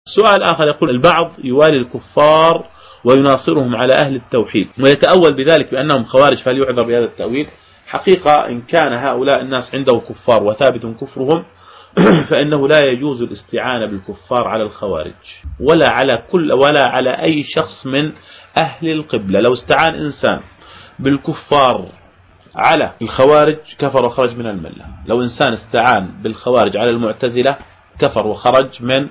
سؤال آخر يقول البعض يوالي الكفار ويناصرهم على أهل التوحيد ويتأول بذلك بأنهم خوارج، فهل يعذر بهذا التأويل؟ حقيقة إن كان هؤلاء الناس عنده كفار وثابت كفرهم فإنه لا يجوز الاستعانة بالكفار على الخوارج ولا على أي شخص من أهل القبلة. لو استعان إنسان بالكفار على الخوارج كفر وخرج من الملة. لو إنسان استعان بالخوارج على المعتزلة كفر وخرج من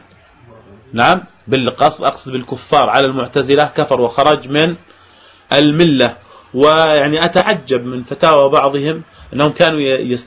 أقصد بالكفار على المعتزلة كفر وخرج من الملة. ويعني أتعجب من فتاوى بعضهم أنهم كانوا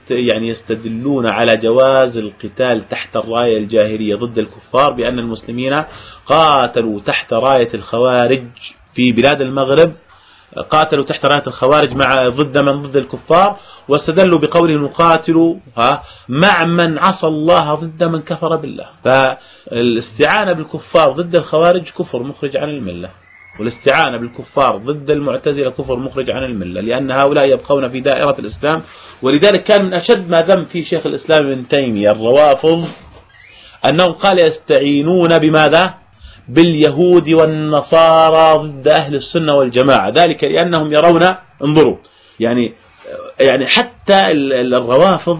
يستدلون على جواز القتال تحت الراية الجاهلية ضد الكفار بأن المسلمين قاتلوا تحت راية الخوارج في بلاد المغرب، قاتلوا تحت راية الخوارج ضد الكفار، واستدلوا بقوله نقاتل مع من عصى الله ضد من كفر بالله. فالاستعانة بالكفار ضد الخوارج كفر مخرج عن الملة، والاستعانة بالكفار ضد المعتزلة كفر مخرج عن الملة، لأن هؤلاء يبقون في دائرة الإسلام. ولذلك كان من أشد ما ذم في شيخ الإسلام ابن تيمية الروافض أنهم قال يستعينون بماذا؟ باليهود والنصارى ضد أهل السنة والجماعة، ذلك لأنهم يرون انظروا يعني حتى الروافض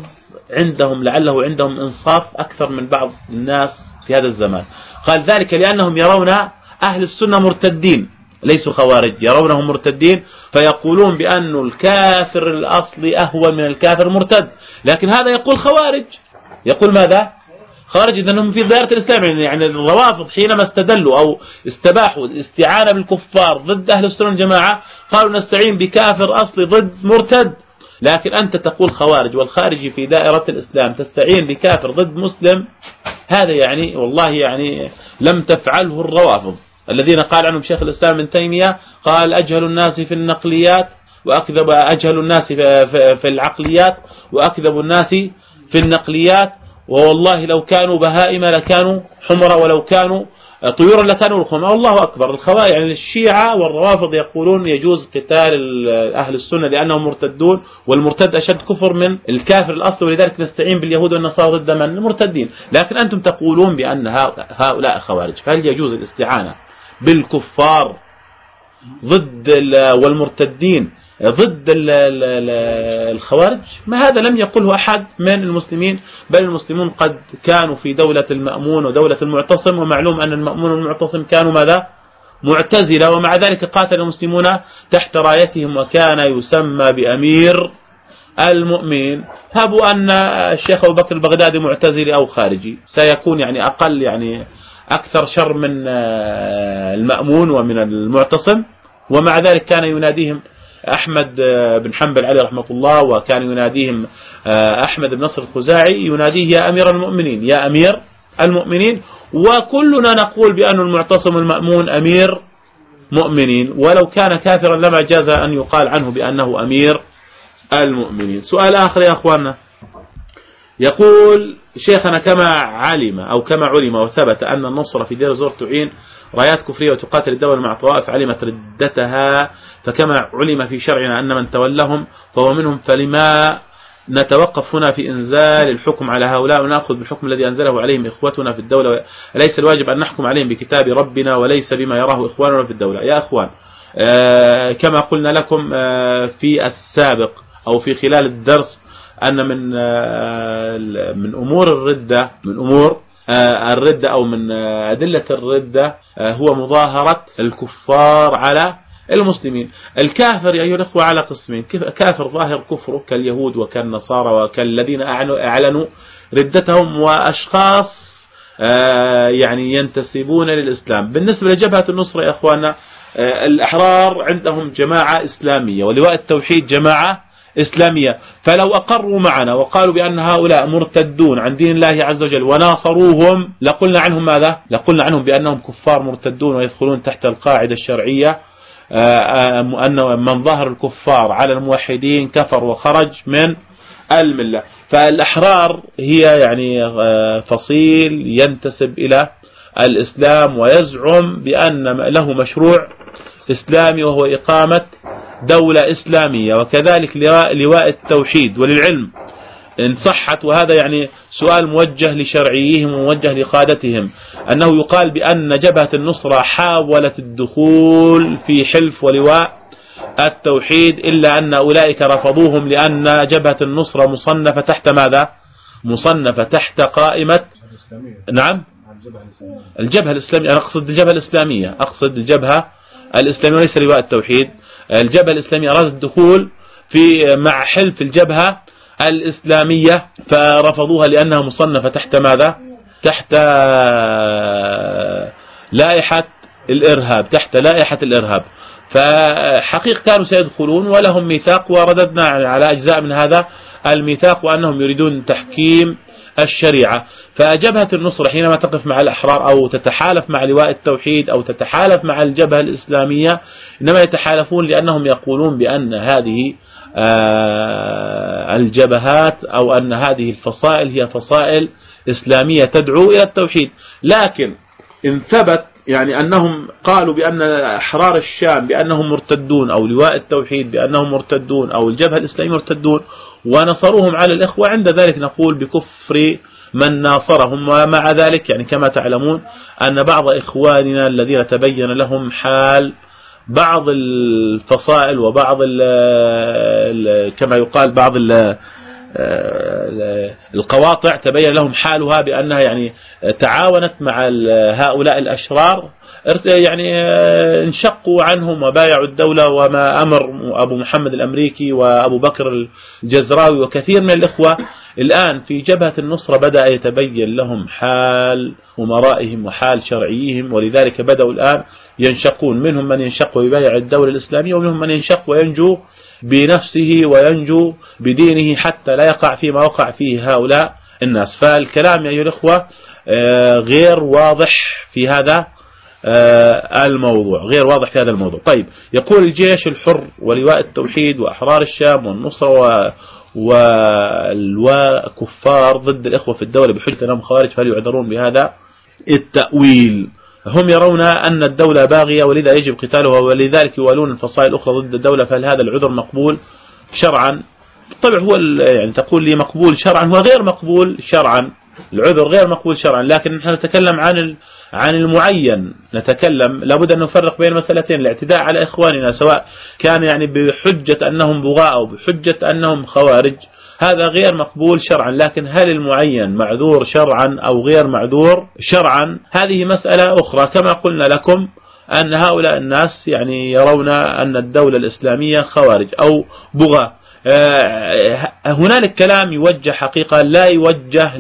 لعله عندهم إنصاف أكثر من بعض الناس في هذا الزمان. قال ذلك لأنهم يرون أهل السنة مرتدين ليسوا خوارج، يرونهم مرتدين، فيقولون بأن الكافر الأصلي أهون من الكافر المرتد. لكن هذا يقول خوارج، يقول ماذا؟ خارج إذن في دائرة الإسلام. يعني الروافض حينما استدلوا أو استباحوا الاستعانة بالكفار ضد أهل السنة والجماعة قالوا نستعين بكافر أصلي ضد مرتد. لكن أنت تقول خوارج والخارجي في دائرة الإسلام تستعين بكافر ضد مسلم، هذا والله لم تفعله الروافض الذين قال عنهم شيخ الإسلام ابن تيمية قال أجهل الناس في النقليات وأكذب أجهل الناس في العقليات وأكذب الناس في النقليات، والله لو كانوا بهائم لكانوا حمر ولو كانوا طيورا لكانوا الخمر. الله أكبر. الشيعة والروافض يقولون يجوز قتال أهل السنة لأنهم مرتدون، والمرتد أشد كفر من الكافر الأصل، ولذلك نستعين باليهود والنصارى ضد من المرتدين. لكن أنتم تقولون بأن هؤلاء خوارج، فهل يجوز الاستعانة بالكفار ضد والمرتدين ضد الخوارج؟ ما هذا لم يقله أحد من المسلمين، بل المسلمون قد كانوا في دولة المأمون ودولة المعتصم، ومعلوم أن المأمون والمعتصم كانوا ماذا؟ معتزلة، ومع ذلك قاتل المسلمون تحت رايتهم وكان يسمى بأمير المؤمنين. هبوا أن الشيخ أبو بكر البغدادي معتزلي أو خارجي سيكون أقل أكثر شر من المأمون ومن المعتصم، ومع ذلك كان يناديهم أحمد بن حنبل عليه رحمة الله، وكان يناديهم أحمد بن نصر الخزاعي يناديه يا أمير المؤمنين يا أمير المؤمنين، وكلنا نقول بأن المعتصم المأمون أمير مؤمنين، ولو كان كافرا لما جاز أن يقال عنه بأنه أمير المؤمنين. سؤال آخر يا أخواننا، يقول شيخنا كما علم وثبت أن النصر في دير الزور تعين رايات كفرية وتقاتل الدولة مع طوائف علمت ردتها، فكما علم في شرعنا أن من تولهم فهو منهم، فلما نتوقف هنا في إنزال الحكم على هؤلاء ونأخذ بالحكم الذي أنزله عليهم إخوتنا في الدولة؟ أليس الواجب أن نحكم عليهم بكتاب ربنا وليس بما يراه إخواننا في الدولة؟ يا أخوان، كما قلنا لكم في السابق أو في خلال الدرس أن من أمور الردة أو من أدلة الردة هو مظاهرة الكفار على المسلمين. الكافر يا أيها الأخوة على قسمين: كافر ظاهر كفره كاليهود وكالنصارى وكالذين أعلنوا ردتهم، وأشخاص ينتسبون للإسلام. بالنسبة لجبهة النصرة يا أخوانا، الأحرار عندهم جماعة إسلامية، ولواء التوحيد جماعة إسلامية، فلو أقروا معنا وقالوا بأن هؤلاء مرتدون عن دين الله عز وجل وناصروهم لقلنا عنهم ماذا؟ لقلنا عنهم بأنهم كفار مرتدون ويدخلون تحت القاعدة الشرعية أن من ظهر الكفار على الموحدين كفر وخرج من الملة. فالأحرار هي فصيل ينتسب إلى الإسلام ويزعم بأن له مشروع إسلامي وهو إقامة دولة إسلامية، وكذلك لواء التوحيد. وللعلم إن صحت، وهذا يعني سؤال موجه لشرعيهم وموجه لقادتهم، أنه يقال بأن جبهة النصرة حاولت الدخول في حلف ولواء التوحيد، إلا أن أولئك رفضوهم، لأن جبهة النصرة مصنفة تحت ماذا؟ مصنفة تحت قائمة، نعم، الجبهة الإسلامية. أنا أقصد الجبهة الإسلامية، أقصد الجبهة الإسلامية وليس لواء التوحيد. الجبهة الإسلامية أرادت الدخول في مع حلف الجبهة الإسلامية، فرفضوها لأنها مصنفة تحت ماذا؟ تحت لائحة الإرهاب، تحت لائحة الإرهاب. فحقيقة كانوا سيدخلون ولهم ميثاق، ورددنا على أجزاء من هذا الميثاق، وأنهم يريدون تحكيم الشريعة. فجبهة النصرة حينما تقف مع الأحرار أو تتحالف مع لواء التوحيد أو تتحالف مع الجبهة الإسلامية، إنما يتحالفون لأنهم يقولون بأن هذه الجبهات أو أن هذه الفصائل هي فصائل إسلامية تدعو إلى التوحيد. لكن إن ثبت يعني أنهم قالوا بأن أحرار الشام بأنهم مرتدون، أو لواء التوحيد بأنهم مرتدون، أو الجبهة الإسلامية مرتدون، ونصروهم على الإخوة، عند ذلك نقول بكفر من ناصرهم. ومع ذلك يعني كما تعلمون أن بعض إخواننا الذين تبين لهم حال بعض الفصائل وبعض كما يقال بعض القواطع تبين لهم حالها بأنها يعني تعاونت مع هؤلاء الأشرار، يعني انشقوا عنهم وبايعوا الدولة، وما أمر أبو محمد الأمريكي وأبو بكر الجزراوي وكثير من الإخوة الآن في جبهة النصرة بدأ يتبين لهم حال أمرائهم وحال شرعيهم، ولذلك بدأوا الآن ينشقون. منهم من ينشق ويبايع الدولة الإسلامية، ومنهم من ينشق وينجو بنفسه وينجو بدينه حتى لا يقع فيما وقع فيه هؤلاء الناس. فالكلام يا أيها الأخوة غير واضح في هذا الموضوع، غير واضح في هذا الموضوع. طيب، يقول الجيش الحر ولواء التوحيد وأحرار الشام والنصرة واللواء كفار ضد الإخوة في الدولة بحجة أنهم خوارج، فهل يعذرون بهذا التأويل؟ هم يرون أن الدولة باغية ولذا يجب قتالها، ولذلك يوالون الفصائل الأخرى ضد الدولة، فهل هذا العذر مقبول شرعا؟ بالطبع هو يعني تقول لي مقبول شرعا، هو غير مقبول شرعا، العذر غير مقبول شرعا، لكن نحن نتكلم عن المعين، نتكلم لابد أن نفرق بين مسألتين: الاعتداء على إخواننا سواء كان يعني بحجة أنهم بغاء أو بحجة أنهم خوارج، هذا غير مقبول شرعا. لكن هل المعين معذور شرعا أو غير معذور شرعا، هذه مسألة أخرى. كما قلنا لكم أن هؤلاء الناس يعني يرون أن الدولة الإسلامية خوارج أو بغاء. هنالك كلام يوجه حقيقة لا يوجه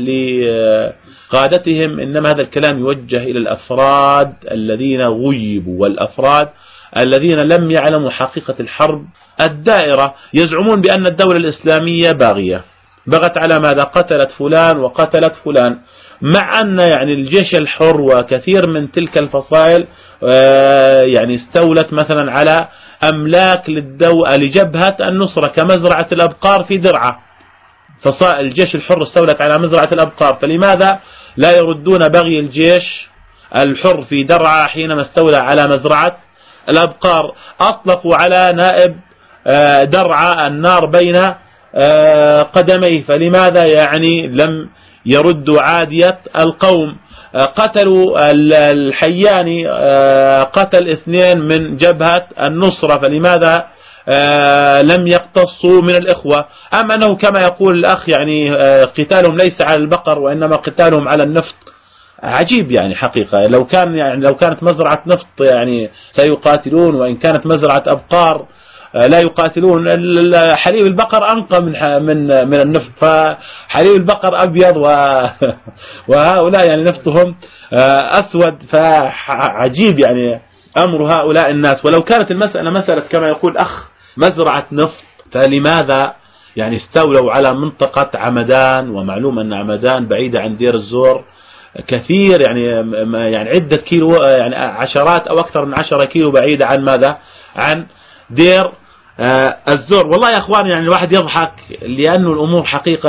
لقادتهم، إنما هذا الكلام يوجه إلى الأفراد الذين غيبوا والأفراد الذين لم يعلموا حقيقة الحرب الدائرة. يزعمون بأن الدولة الإسلامية باغية، بغت على ماذا؟ قتلت فلان وقتلت فلان، مع أن يعني الجيش الحر وكثير من تلك الفصائل يعني استولت مثلا على أملاك لجبهة النصرة كمزرعة الأبقار في درعا. فصائل الجيش الحر استولت على مزرعة الأبقار، فلماذا لا يردون بغي الجيش الحر في درعا حينما استولى على مزرعة الأبقار؟ أطلقوا على نائب درعا النار بين قدميه، فلماذا يعني لم يردوا عادية القوم؟ قتلوا الحياني، قتل 2 من جبهة النصرة، فلماذا لم يقتصوا من الإخوة؟ أما أنه كما يقول الأخ يعني قتالهم ليس على البقر وإنما قتالهم على النفط، عجيب يعني حقيقة. لو كانت مزرعة نفط يعني سيقاتلون، وإن كانت مزرعة أبقار لا يقاتلون. حليب البقر أنقى من النفط، فحليب البقر أبيض وهؤلاء يعني نفطهم أسود، فعجيب يعني أمر هؤلاء الناس. ولو كانت المسألة مسألة كما يقول أخ مزرعة نفط، فلماذا يعني استولوا على منطقة عمدان؟ ومعلوم أن عمدان بعيدة عن دير الزور كثير، يعني عدة كيلو، يعني عشرات أو أكثر من 10 كيلو بعيدة عن ماذا؟ عن دير الزور. والله يا أخوان يعني الواحد يضحك، لأنه الأمور حقيقة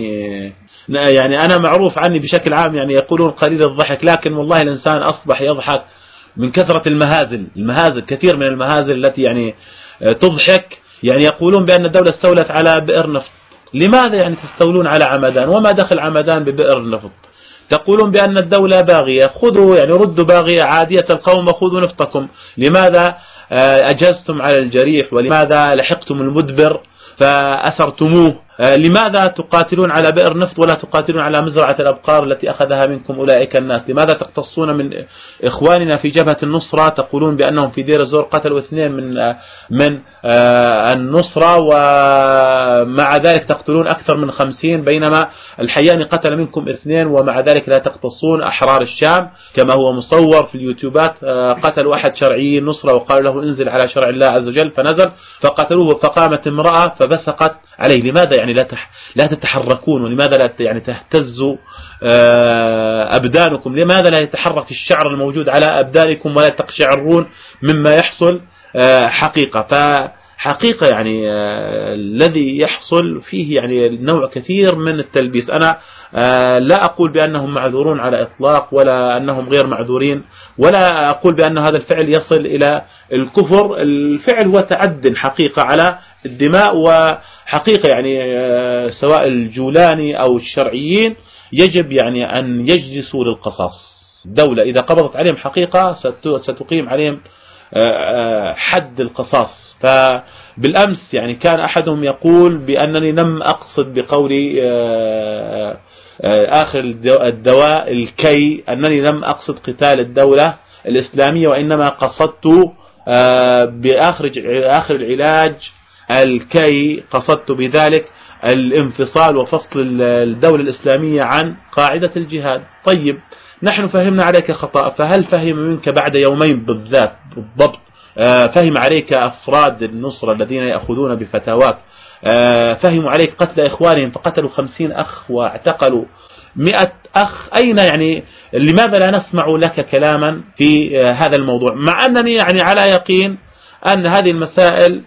يعني أنا معروف عني بشكل عام يعني يقولون قليل الضحك، لكن والله الإنسان أصبح يضحك من كثرة المهازل، كثير من المهازل التي يعني تضحك. يعني يقولون بأن الدولة استولت على بئر نفط، لماذا يعني تستولون على عمدان؟ وما دخل عمدان ببئر النفط؟ تقولون بأن الدولة باغية، خذوا يعني ردوا باغية عادية القوم وخذوا نفطكم. لماذا أجزتم على الجريح؟ ولماذا لحقتم المدبر فأسرتموه؟ لماذا تقاتلون على بئر نفط ولا تقاتلون على مزرعة الأبقار التي أخذها منكم أولئك الناس؟ لماذا تقتصون من إخواننا في جبهة النصرة تقولون بأنهم في دير الزور قتلوا 2 من النصرة، ومع ذلك تقتلون أكثر من 50، بينما الحياني قتل منكم 2، ومع ذلك لا تقتصون؟ أحرار الشام كما هو مصور في اليوتيوبات قتلوا أحد شرعي النصرة وقالوا له انزل على شرع الله عز وجل، فنزل فقتلوه، فقامت امرأة فبسقت عليه. لماذا يعني لا تتحركون؟ ولماذا لا يعني تهتزوا أبدانكم؟ لماذا لا يتحرك الشعر الموجود على أبدانكم ولا تقشعرون مما يحصل حقيقة؟ فحقيقة يعني الذي يحصل فيه يعني نوع كثير من التلبيس. أنا لا أقول بأنهم معذورون على إطلاق ولا أنهم غير معذورين، ولا أقول بأن هذا الفعل يصل إلى الكفر. الفعل هو تعد حقيقة على الدماء، وحقيقة يعني سواء الجولاني أو الشرعيين يجب يعني أن يجلسوا للقصاص. الدولة إذا قبضت عليهم حقيقة ستقيم عليهم حد القصاص. فبالأمس يعني كان أحدهم يقول بأنني لم أقصد بقولي آخر الدواء الكي، أنني لم أقصد قتال الدولة الإسلامية، وإنما قصدت بآخر العلاج الكي، قصدت بذلك الانفصال وفصل الدولة الإسلامية عن قاعدة الجهاد. طيب نحن فهمنا عليك خطأ، فهل فهم منك بعد يومين بالضبط فهم عليك أفراد النصرة الذين يأخذون بفتاواك فهموا عليك قتل إخوانهم، فقتلوا 50 أخ واعتقلوا 100 أخ؟ أين يعني لماذا لا نسمع لك كلاما في هذا الموضوع؟ مع أنني يعني على يقين أن هذه المسائل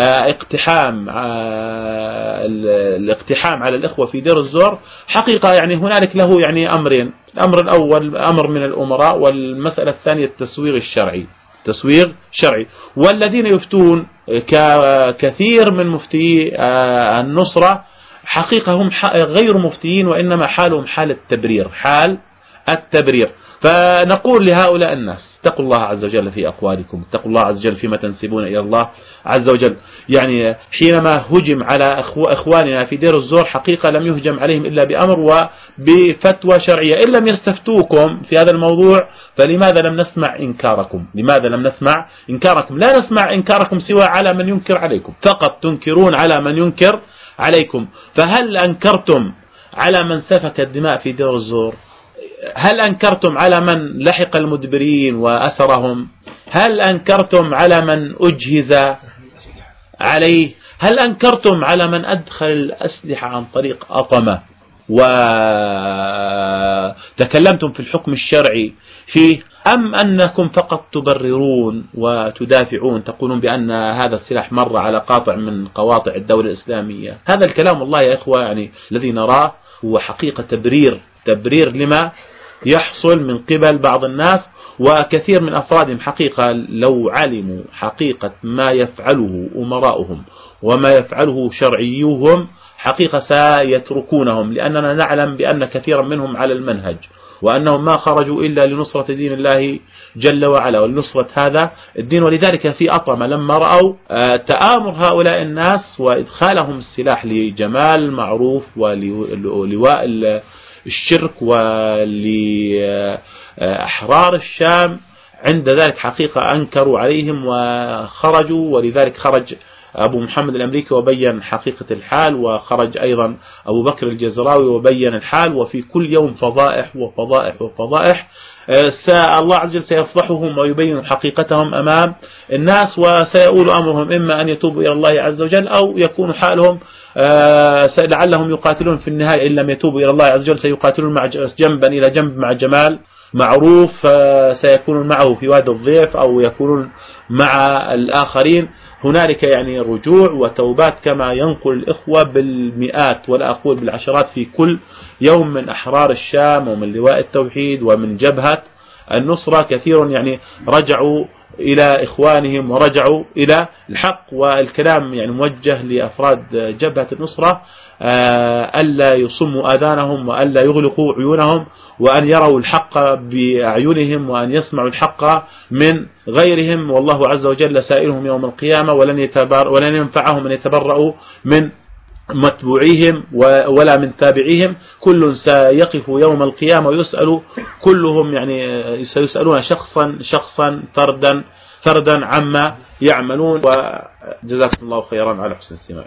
الاقتحام على الإخوة في دير الزور حقيقة يعني هنالك له يعني أمرين. الأمر الأول أمر من الأمراء، والمسألة الثانية التسويغ الشرعي، تسويغ شرعي. والذين يفتون كثير من مفتي النصرة حقيقة هم غير مفتيين، وإنما حالهم حال التبرير، حال التبرير. فنقول لهؤلاء الناس اتقوا الله عز وجل في أقوالكم، اتقوا الله عز وجل فيما تنسبون إلى الله عز وجل. يعني حينما هجم على إخواننا في دير الزور حقيقة لم يهجم عليهم إلا بأمر وبفتوى شرعية. إن لم يستفتوكم في هذا الموضوع فلماذا لم نسمع إنكاركم؟ لماذا لم نسمع إنكاركم؟ لا نسمع إنكاركم سوى على من ينكر عليكم، فقط تنكرون على من ينكر عليكم. فهل أنكرتم على من سفك الدماء في دير الزور؟ هل أنكرتم على من لحق المدبرين وأسرهم؟ هل أنكرتم على من أجهز عليه؟ هل أنكرتم على من أدخل الأسلحة عن طريق أطمة؟ وتكلمتم في الحكم الشرعي فيه، أم أنكم فقط تبررون وتدافعون، تقولون بأن هذا السلاح مر على قاطع من قواطع الدولة الإسلامية؟ هذا الكلام والله يا إخوة يعني الذي نراه هو حقيقة تبرير لما يحصل من قبل بعض الناس، وكثير من أفرادهم حقيقة لو علموا حقيقة ما يفعله أمراؤهم وما يفعله شرعيوهم حقيقة سيتركونهم، لأننا نعلم بأن كثيرا منهم على المنهج، وأنهم ما خرجوا إلا لنصرة دين الله جل وعلا ولنصرة هذا الدين. ولذلك في أطمة لما رأوا تآمر هؤلاء الناس وإدخالهم السلاح لجمال المعروف ولواء الشرك ولأحرار الشام، عند ذلك حقيقة أنكروا عليهم وخرجوا. ولذلك خرج أبو محمد الأمريكي وبين حقيقة الحال، وخرج أيضا أبو بكر الجزراوي وبين الحال. وفي كل يوم فضائح وفضائح وفضائح. الله عز وجل سيفضحهم ويبين حقيقتهم أمام الناس، وسيؤول أمرهم إما أن يتوبوا إلى الله عز وجل أو يكون حالهم لعلهم يقاتلون في النهاية. إن لم يتوبوا إلى الله عز وجل سيقاتلون جنبا إلى جنب مع جمال معروف، سيكونون معه في وادي الضيف أو يكونون مع الآخرين. هنالك يعني رجوع وتوبات كما ينقل الإخوة بالمئات ولا أقول بالعشرات في كل يوم من أحرار الشام ومن لواء التوحيد ومن جبهة النصرة. كثير يعني رجعوا إلى إخوانهم ورجعوا إلى الحق. والكلام يعني موجه لأفراد جبهة النصرة ألا يصموا آذانهم وألا يغلقوا عيونهم، وأن يروا الحق بأعينهم وأن يسمعوا الحق من غيرهم. والله عز وجل سائلهم يوم القيامة، ولن ينفعهم أن يتبرؤوا من متبوعيهم ولا من تابعيهم. كل سيقف يوم القيامة ويسأل، كلهم يعني سيسألون شخصا فردا عما يعملون. وجزاكم الله خيرا على حسن الاستماع.